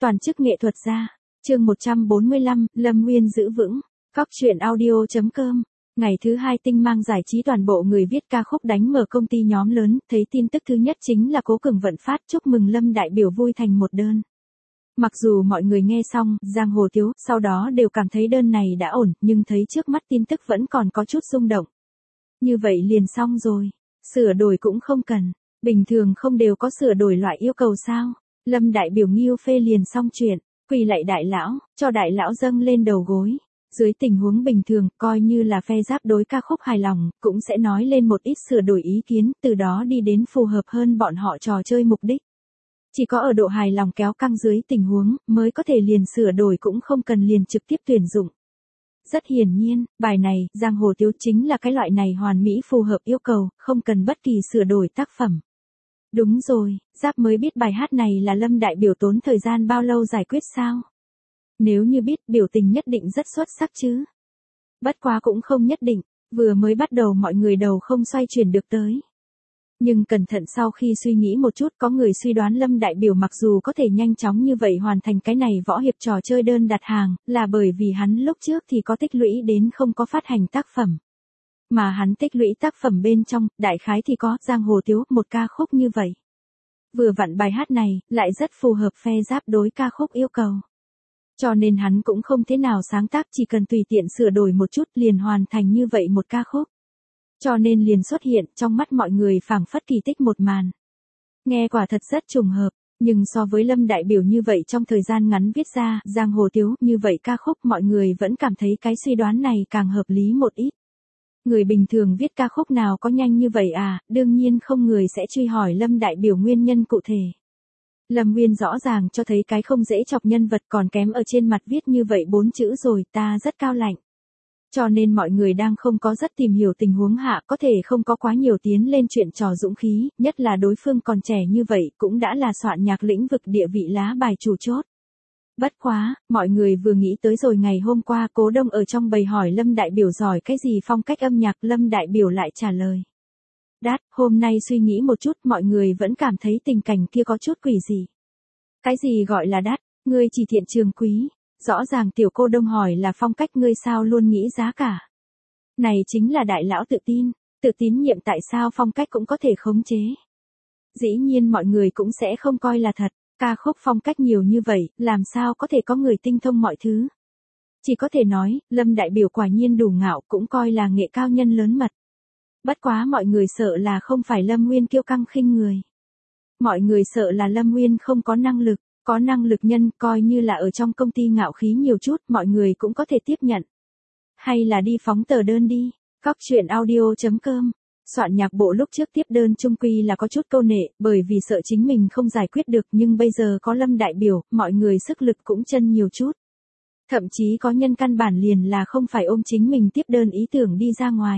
Toàn chức nghệ thuật gia. Chương 145, Lâm Nguyên giữ vững. Cóc truyện audio.com. Ngày thứ 2 Tinh Mang giải trí toàn bộ người viết ca khúc đánh mở công ty nhóm lớn, thấy tin tức thứ nhất chính là Cố Cường Vận phát chúc mừng Lâm đại biểu vui thành một đơn. Mặc dù mọi người nghe xong, giang hồ tiếu, sau đó đều cảm thấy đơn này đã ổn, nhưng thấy trước mắt tin tức vẫn còn có chút rung động. Như vậy liền xong rồi, sửa đổi cũng không cần, bình thường không đều có sửa đổi loại yêu cầu sao? Lâm đại biểu nghiêu phê liền xong chuyện, quỳ lạy đại lão, cho đại lão dâng lên đầu gối. Dưới tình huống bình thường, coi như là phe giáp đối ca khúc hài lòng, cũng sẽ nói lên một ít sửa đổi ý kiến, từ đó đi đến phù hợp hơn bọn họ trò chơi mục đích. Chỉ có ở độ hài lòng kéo căng dưới tình huống, mới có thể liền sửa đổi cũng không cần liền trực tiếp tuyển dụng. Rất hiển nhiên, bài này, giang hồ tiếu chính là cái loại này hoàn mỹ phù hợp yêu cầu, không cần bất kỳ sửa đổi tác phẩm. Đúng rồi, giáp mới biết bài hát này là Lâm đại biểu tốn thời gian bao lâu giải quyết sao? Nếu như biết biểu tình nhất định rất xuất sắc chứ. Bất quá cũng không nhất định, vừa mới bắt đầu mọi người đầu không xoay chuyển được tới. Nhưng cẩn thận sau khi suy nghĩ một chút có người suy đoán Lâm đại biểu mặc dù có thể nhanh chóng như vậy hoàn thành cái này võ hiệp trò chơi đơn đặt hàng, là bởi vì hắn lúc trước thì có tích lũy đến không có phát hành tác phẩm. Mà hắn tích lũy tác phẩm bên trong, đại khái thì có giang hồ tiếu một ca khúc như vậy. Vừa vặn bài hát này, lại rất phù hợp phe giáp đối ca khúc yêu cầu. Cho nên hắn cũng không thế nào sáng tác, chỉ cần tùy tiện sửa đổi một chút liền hoàn thành như vậy một ca khúc. Cho nên liền xuất hiện trong mắt mọi người phảng phất kỳ tích một màn. Nghe quả thật rất trùng hợp, nhưng so với Lâm đại biểu như vậy trong thời gian ngắn viết ra giang hồ tiếu như vậy ca khúc mọi người vẫn cảm thấy cái suy đoán này càng hợp lý một ít. Người bình thường viết ca khúc nào có nhanh như vậy à, đương nhiên không người sẽ truy hỏi Lâm đại biểu nguyên nhân cụ thể. Lâm Nguyên rõ ràng cho thấy cái không dễ chọc nhân vật còn kém ở trên mặt viết như vậy 4 chữ rồi, ta rất cao lạnh. Cho nên mọi người đang không có rất tìm hiểu tình huống hạ có thể không có quá nhiều tiến lên chuyện trò dũng khí, nhất là đối phương còn trẻ như vậy cũng đã là soạn nhạc lĩnh vực địa vị lá bài chủ chốt. Bất quá, mọi người vừa nghĩ tới rồi ngày hôm qua Cố Đông ở trong bầy hỏi Lâm đại biểu giỏi cái gì phong cách âm nhạc, Lâm đại biểu lại trả lời. Đát, hôm nay suy nghĩ một chút mọi người vẫn cảm thấy tình cảnh kia có chút quỷ gì. Cái gì gọi là đắt, ngươi chỉ thiện trường quý, rõ ràng tiểu cô Đông hỏi là phong cách ngươi sao luôn nghĩ giá cả. Này chính là đại lão tự tín nhiệm tại sao phong cách cũng có thể khống chế. Dĩ nhiên mọi người cũng sẽ không coi là thật, ca khúc phong cách nhiều như vậy, làm sao có thể có người tinh thông mọi thứ. Chỉ có thể nói, Lâm đại biểu quả nhiên đủ ngạo cũng coi là nghệ cao nhân lớn mật. Bất quá mọi người sợ là không phải Lâm Nguyên kiêu căng khinh người. Mọi người sợ là Lâm Nguyên không có năng lực nhân coi như là ở trong công ty ngạo khí nhiều chút mọi người cũng có thể tiếp nhận. Hay là đi phóng tờ đơn đi, cóc truyện audio.com. Soạn nhạc bộ lúc trước tiếp đơn chung quy là có chút câu nệ bởi vì sợ chính mình không giải quyết được nhưng bây giờ có Lâm đại biểu, mọi người sức lực cũng chân nhiều chút. Thậm chí có nhân căn bản liền là không phải ôm chính mình tiếp đơn ý tưởng đi ra ngoài.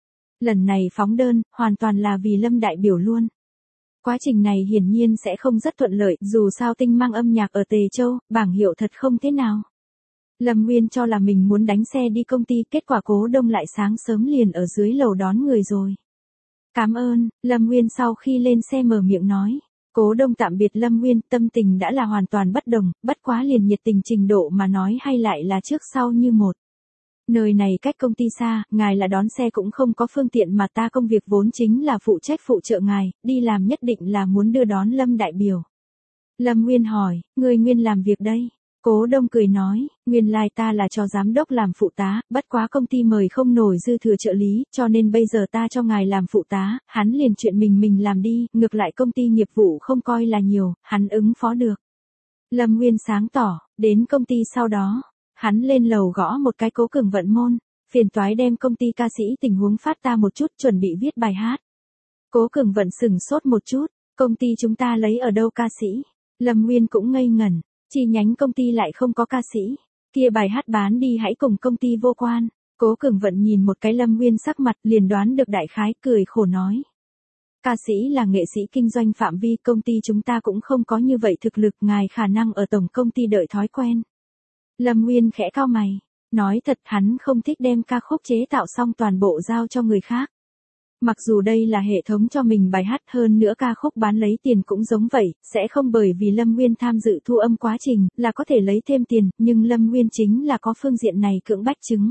Lần này phóng đơn, hoàn toàn là vì Lâm đại biểu luôn. Quá trình này hiển nhiên sẽ không rất thuận lợi, dù sao Tinh Mang âm nhạc ở Tề Châu, bảng hiệu thật không thế nào. Lâm Nguyên cho là mình muốn đánh xe đi công ty, kết quả Cố Đông lại sáng sớm liền ở dưới lầu đón người rồi. Cảm ơn, Lâm Nguyên sau khi lên xe mở miệng nói. Cố Đông tạm biệt Lâm Nguyên, tâm tình đã là hoàn toàn bất đồng, bất quá liền nhiệt tình trình độ mà nói hay lại là trước sau như một. Nơi này cách công ty xa, ngài là đón xe cũng không có phương tiện mà ta công việc vốn chính là phụ trách phụ trợ ngài, đi làm nhất định là muốn đưa đón Lâm đại biểu. Lâm Nguyên hỏi, người Nguyên làm việc đây? Cố Đông cười nói, nguyên lai ta là cho giám đốc làm phụ tá, bất quá công ty mời không nổi dư thừa trợ lý, cho nên bây giờ ta cho ngài làm phụ tá, hắn liền chuyện mình làm đi, ngược lại công ty nghiệp vụ không coi là nhiều, hắn ứng phó được. Lâm Nguyên sáng tỏ, đến công ty sau đó. Hắn lên lầu gõ một cái Cố Cường Vận môn, phiền toái đem công ty ca sĩ tình huống phát ta một chút chuẩn bị viết bài hát. Cố Cường Vận sửng sốt một chút, công ty chúng ta lấy ở đâu ca sĩ? Lâm Nguyên cũng ngây ngẩn, chi nhánh công ty lại không có ca sĩ, kia bài hát bán đi hãy cùng công ty vô quan. Cố Cường Vận nhìn một cái Lâm Nguyên sắc mặt liền đoán được đại khái, cười khổ nói. Ca sĩ là nghệ sĩ kinh doanh phạm vi công ty chúng ta cũng không có như vậy thực lực, ngài khả năng ở tổng công ty đợi thói quen. Lâm Nguyên khẽ cau mày, nói thật hắn không thích đem ca khúc chế tạo xong toàn bộ giao cho người khác. Mặc dù đây là hệ thống cho mình bài hát, hơn nữa ca khúc bán lấy tiền cũng giống vậy, sẽ không bởi vì Lâm Nguyên tham dự thu âm quá trình, là có thể lấy thêm tiền, nhưng Lâm Nguyên chính là có phương diện này cưỡng bách chứng.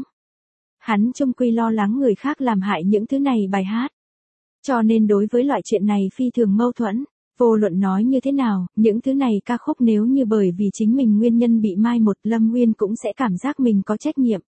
Hắn chung quy lo lắng người khác làm hại những thứ này bài hát. Cho nên đối với loại chuyện này phi thường mâu thuẫn. Vô luận nói như thế nào, những thứ này ca khúc nếu như bởi vì chính mình nguyên nhân bị mai một, Lâm Nguyên cũng sẽ cảm giác mình có trách nhiệm.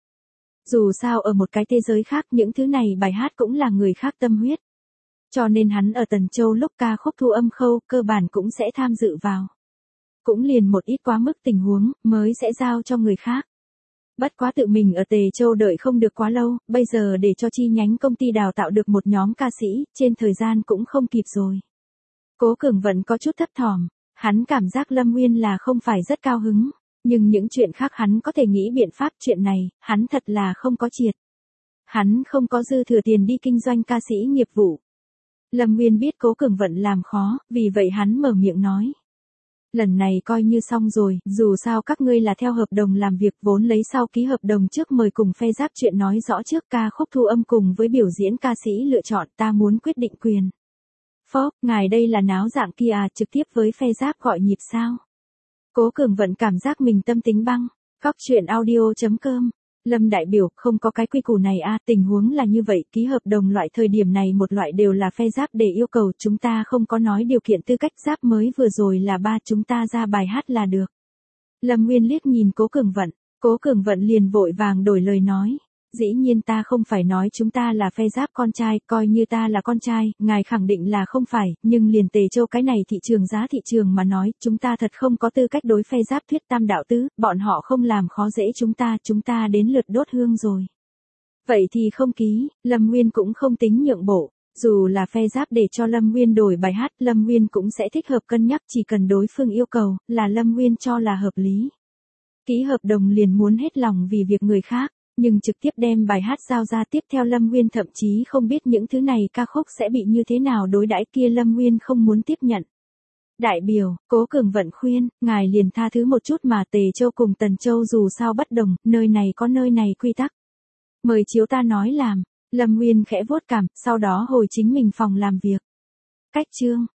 Dù sao ở một cái thế giới khác những thứ này bài hát cũng là người khác tâm huyết. Cho nên hắn ở Tần Châu lúc ca khúc thu âm khâu, cơ bản cũng sẽ tham dự vào. Cũng liền một ít quá mức tình huống, mới sẽ giao cho người khác. Bất quá tự mình ở Tề Châu đợi không được quá lâu, bây giờ để cho chi nhánh công ty đào tạo được một nhóm ca sĩ, trên thời gian cũng không kịp rồi. Cố Cường vẫn có chút thấp thỏm, hắn cảm giác Lâm Nguyên là không phải rất cao hứng, nhưng những chuyện khác hắn có thể nghĩ biện pháp, chuyện này, hắn thật là không có triệt. Hắn không có dư thừa tiền đi kinh doanh ca sĩ nghiệp vụ. Lâm Nguyên biết Cố Cường vận làm khó, vì vậy hắn mở miệng nói. Lần này coi như xong rồi, dù sao các ngươi là theo hợp đồng làm việc, vốn lấy sau ký hợp đồng trước mời cùng phe giáp chuyện nói rõ trước, ca khúc thu âm cùng với biểu diễn ca sĩ lựa chọn, ta muốn quyết định quyền. Phó, ngài đây là náo dạng kia à, trực tiếp với phe giáp gọi nhịp sao? Cố Cường vẫn cảm giác mình tâm tính băng. Góc chuyện audio.com. Lâm đại biểu, không có cái quy củ này à, tình huống là như vậy, ký hợp đồng loại thời điểm này một loại đều là phe giáp để yêu cầu, chúng ta không có nói điều kiện tư cách, giáp mới vừa rồi là ba chúng ta ra bài hát là được. Lâm Nguyên liếc nhìn Cố Cường vận liền vội vàng đổi lời nói. Dĩ nhiên ta không phải nói chúng ta là phe giáp con trai, coi như ta là con trai, ngài khẳng định là không phải, nhưng liền Tề Châu cái này thị trường giá thị trường mà nói, chúng ta thật không có tư cách đối phe giáp thuyết tam đạo tứ, bọn họ không làm khó dễ chúng ta đến lượt đốt hương rồi. Vậy thì không ký, Lâm Nguyên cũng không tính nhượng bộ, dù là phe giáp để cho Lâm Nguyên đổi bài hát, Lâm Nguyên cũng sẽ thích hợp cân nhắc, chỉ cần đối phương yêu cầu, là Lâm Nguyên cho là hợp lý. Ký hợp đồng liền muốn hết lòng vì việc người khác. Nhưng trực tiếp đem bài hát giao ra, tiếp theo Lâm Nguyên thậm chí không biết những thứ này ca khúc sẽ bị như thế nào đối đãi, kia Lâm Nguyên không muốn tiếp nhận. Đại biểu, Cố Cường vận khuyên, ngài liền tha thứ một chút mà, Tề Châu cùng Tần Châu dù sao bất đồng, nơi này có nơi này quy tắc. Mời chiếu ta nói làm. Lâm Nguyên khẽ vuốt cằm, sau đó hồi chính mình phòng làm việc. Cách chương